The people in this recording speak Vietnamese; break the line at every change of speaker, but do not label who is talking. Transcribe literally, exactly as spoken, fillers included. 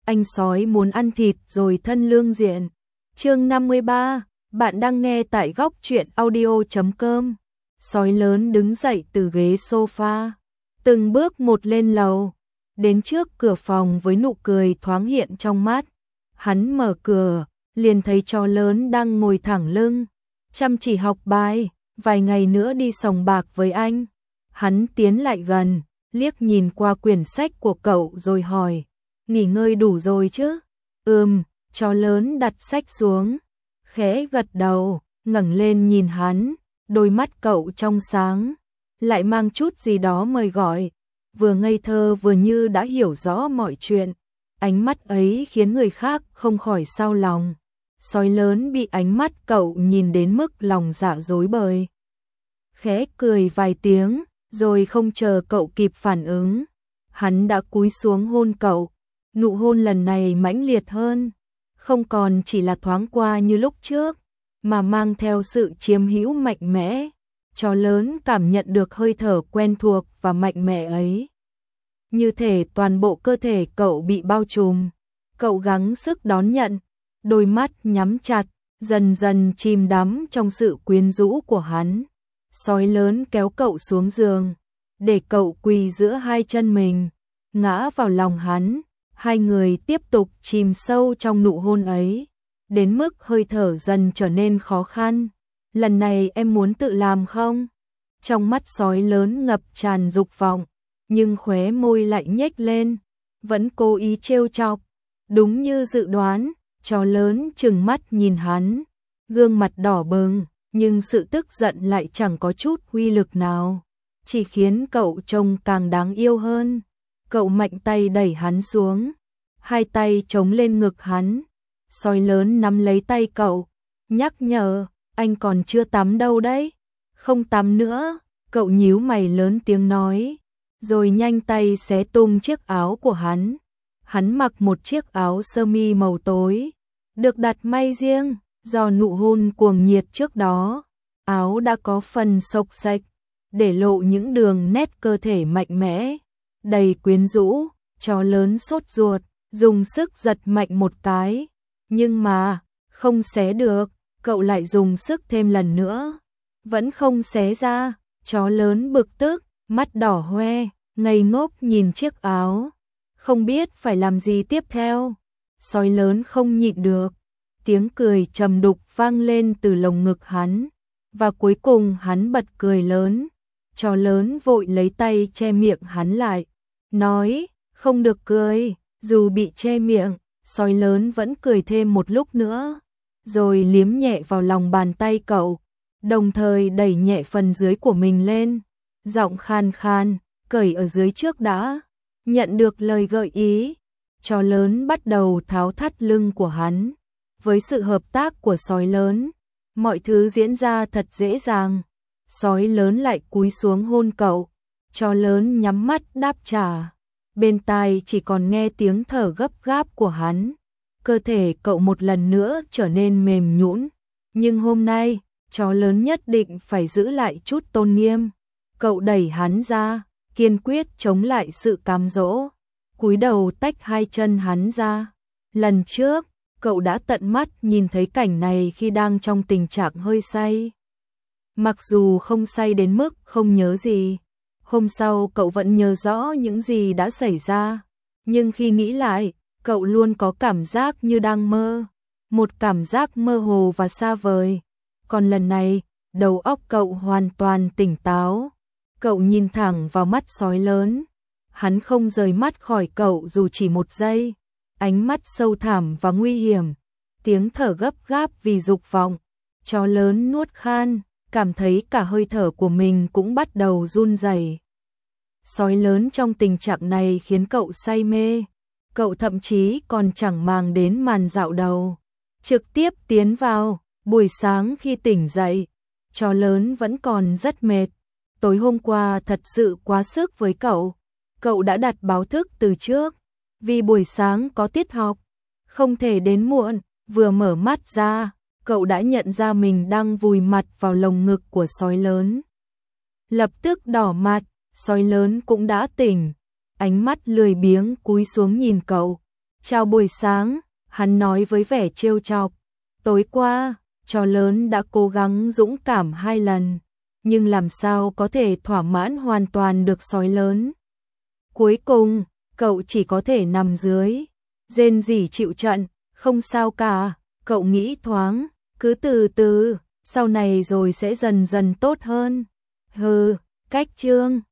anh sói muốn ăn thịt rồi thân lương diện. Chương năm mươi ba, bạn đang nghe tại góc truyện audio chấm com. Sói lớn đứng dậy từ ghế sofa, từng bước một lên lầu, đến trước cửa phòng với nụ cười thoáng hiện trong mắt. Hắn mở cửa, liền thấy chó lớn đang ngồi thẳng lưng, chăm chỉ học bài, vài ngày nữa đi sòng bạc với anh. Hắn tiến lại gần, liếc nhìn qua quyển sách của cậu rồi hỏi, nghỉ ngơi đủ rồi chứ? Ừm, chó lớn đặt sách xuống, khẽ gật đầu, ngẩng lên nhìn hắn, đôi mắt cậu trong sáng, lại mang chút gì đó mời gọi, vừa ngây thơ vừa như đã hiểu rõ mọi chuyện. Ánh mắt ấy khiến người khác không khỏi xao lòng. Sói lớn bị ánh mắt cậu nhìn đến mức lòng dạ rối bời. Khẽ cười vài tiếng, rồi không chờ cậu kịp phản ứng, hắn đã cúi xuống hôn cậu. Nụ hôn lần này mãnh liệt hơn, không còn chỉ là thoáng qua như lúc trước, mà mang theo sự chiếm hữu mạnh mẽ. Chó lớn cảm nhận được hơi thở quen thuộc và mạnh mẽ ấy. Như thể toàn bộ cơ thể cậu bị bao trùm. Cậu gắng sức đón nhận, đôi mắt nhắm chặt, dần dần chìm đắm trong sự quyến rũ của hắn. Sói lớn kéo cậu xuống giường, để cậu quỳ giữa hai chân mình, ngã vào lòng hắn. Hai người tiếp tục chìm sâu trong nụ hôn ấy, đến mức hơi thở dần trở nên khó khăn. Lần này em muốn tự làm không? Trong mắt sói lớn ngập tràn dục vọng, nhưng khóe môi lại nhếch lên, vẫn cố ý trêu chọc. Đúng như dự đoán, chó lớn trừng mắt nhìn hắn, gương mặt đỏ bừng, nhưng sự tức giận lại chẳng có chút uy lực nào, chỉ khiến cậu trông càng đáng yêu hơn. Cậu mạnh tay đẩy hắn xuống, hai tay chống lên ngực hắn. Sói lớn nắm lấy tay cậu, nhắc nhở, anh còn chưa tắm đâu đấy. Không tắm nữa, cậu nhíu mày lớn tiếng nói, rồi nhanh tay xé tung chiếc áo của hắn. Hắn mặc một chiếc áo sơ mi màu tối, được đặt may riêng, do nụ hôn cuồng nhiệt trước đó. Áo đã có phần xộc xệch, để lộ những đường nét cơ thể mạnh mẽ, đầy quyến rũ. Chó lớn sốt ruột, dùng sức giật mạnh một cái, nhưng mà không xé được. Cậu lại dùng sức thêm lần nữa, vẫn không xé ra. Chó lớn bực tức, mắt đỏ hoe, ngây ngốc nhìn chiếc áo, không biết phải làm gì tiếp theo. Sói lớn không nhịn được, tiếng cười trầm đục vang lên từ lồng ngực hắn, và cuối cùng hắn bật cười lớn. Chó lớn vội lấy tay che miệng hắn lại, nói, không được cười. Dù bị che miệng, sói lớn vẫn cười thêm một lúc nữa, rồi liếm nhẹ vào lòng bàn tay cậu, đồng thời đẩy nhẹ phần dưới của mình lên, giọng khan khan, cởi ở dưới trước đã. Nhận được lời gợi ý, chó lớn bắt đầu tháo thắt lưng của hắn. Với sự hợp tác của sói lớn, mọi thứ diễn ra thật dễ dàng. Sói lớn lại cúi xuống hôn cậu, chó lớn nhắm mắt đáp trả. Bên tai chỉ còn nghe tiếng thở gấp gáp của hắn. Cơ thể cậu một lần nữa trở nên mềm nhũn, nhưng hôm nay, chó lớn nhất định phải giữ lại chút tôn nghiêm. Cậu đẩy hắn ra, kiên quyết chống lại sự cám dỗ, cúi đầu tách hai chân hắn ra. Lần trước, cậu đã tận mắt nhìn thấy cảnh này khi đang trong tình trạng hơi say. Mặc dù không say đến mức không nhớ gì, hôm sau cậu vẫn nhớ rõ những gì đã xảy ra, nhưng khi nghĩ lại, cậu luôn có cảm giác như đang mơ, một cảm giác mơ hồ và xa vời. Còn lần này, đầu óc cậu hoàn toàn tỉnh táo. Cậu nhìn thẳng vào mắt sói lớn, hắn không rời mắt khỏi cậu dù chỉ một giây, ánh mắt sâu thẳm và nguy hiểm, tiếng thở gấp gáp vì dục vọng. Chó lớn nuốt khan, cảm thấy cả hơi thở của mình cũng bắt đầu run rẩy. Sói lớn trong tình trạng này khiến cậu say mê, cậu thậm chí còn chẳng màng đến màn dạo đầu, trực tiếp tiến vào. Buổi sáng khi tỉnh dậy, chó lớn vẫn còn rất mệt. Tối hôm qua thật sự quá sức với cậu. Cậu đã đặt báo thức từ trước, vì buổi sáng có tiết học, không thể đến muộn. Vừa mở mắt ra, cậu đã nhận ra mình đang vùi mặt vào lồng ngực của sói lớn. Lập tức đỏ mặt, sói lớn cũng đã tỉnh, ánh mắt lười biếng cúi xuống nhìn cậu, Chào buổi sáng, hắn nói với vẻ trêu chọc. Tối qua, chó lớn đã cố gắng dũng cảm hai lần, nhưng làm sao có thể thỏa mãn hoàn toàn được sói lớn. Cuối cùng, cậu chỉ có thể nằm dưới, rên rỉ chịu trận, không sao cả, cậu nghĩ thoáng, cứ từ từ, sau này rồi sẽ dần dần tốt hơn. Hừ, cách chương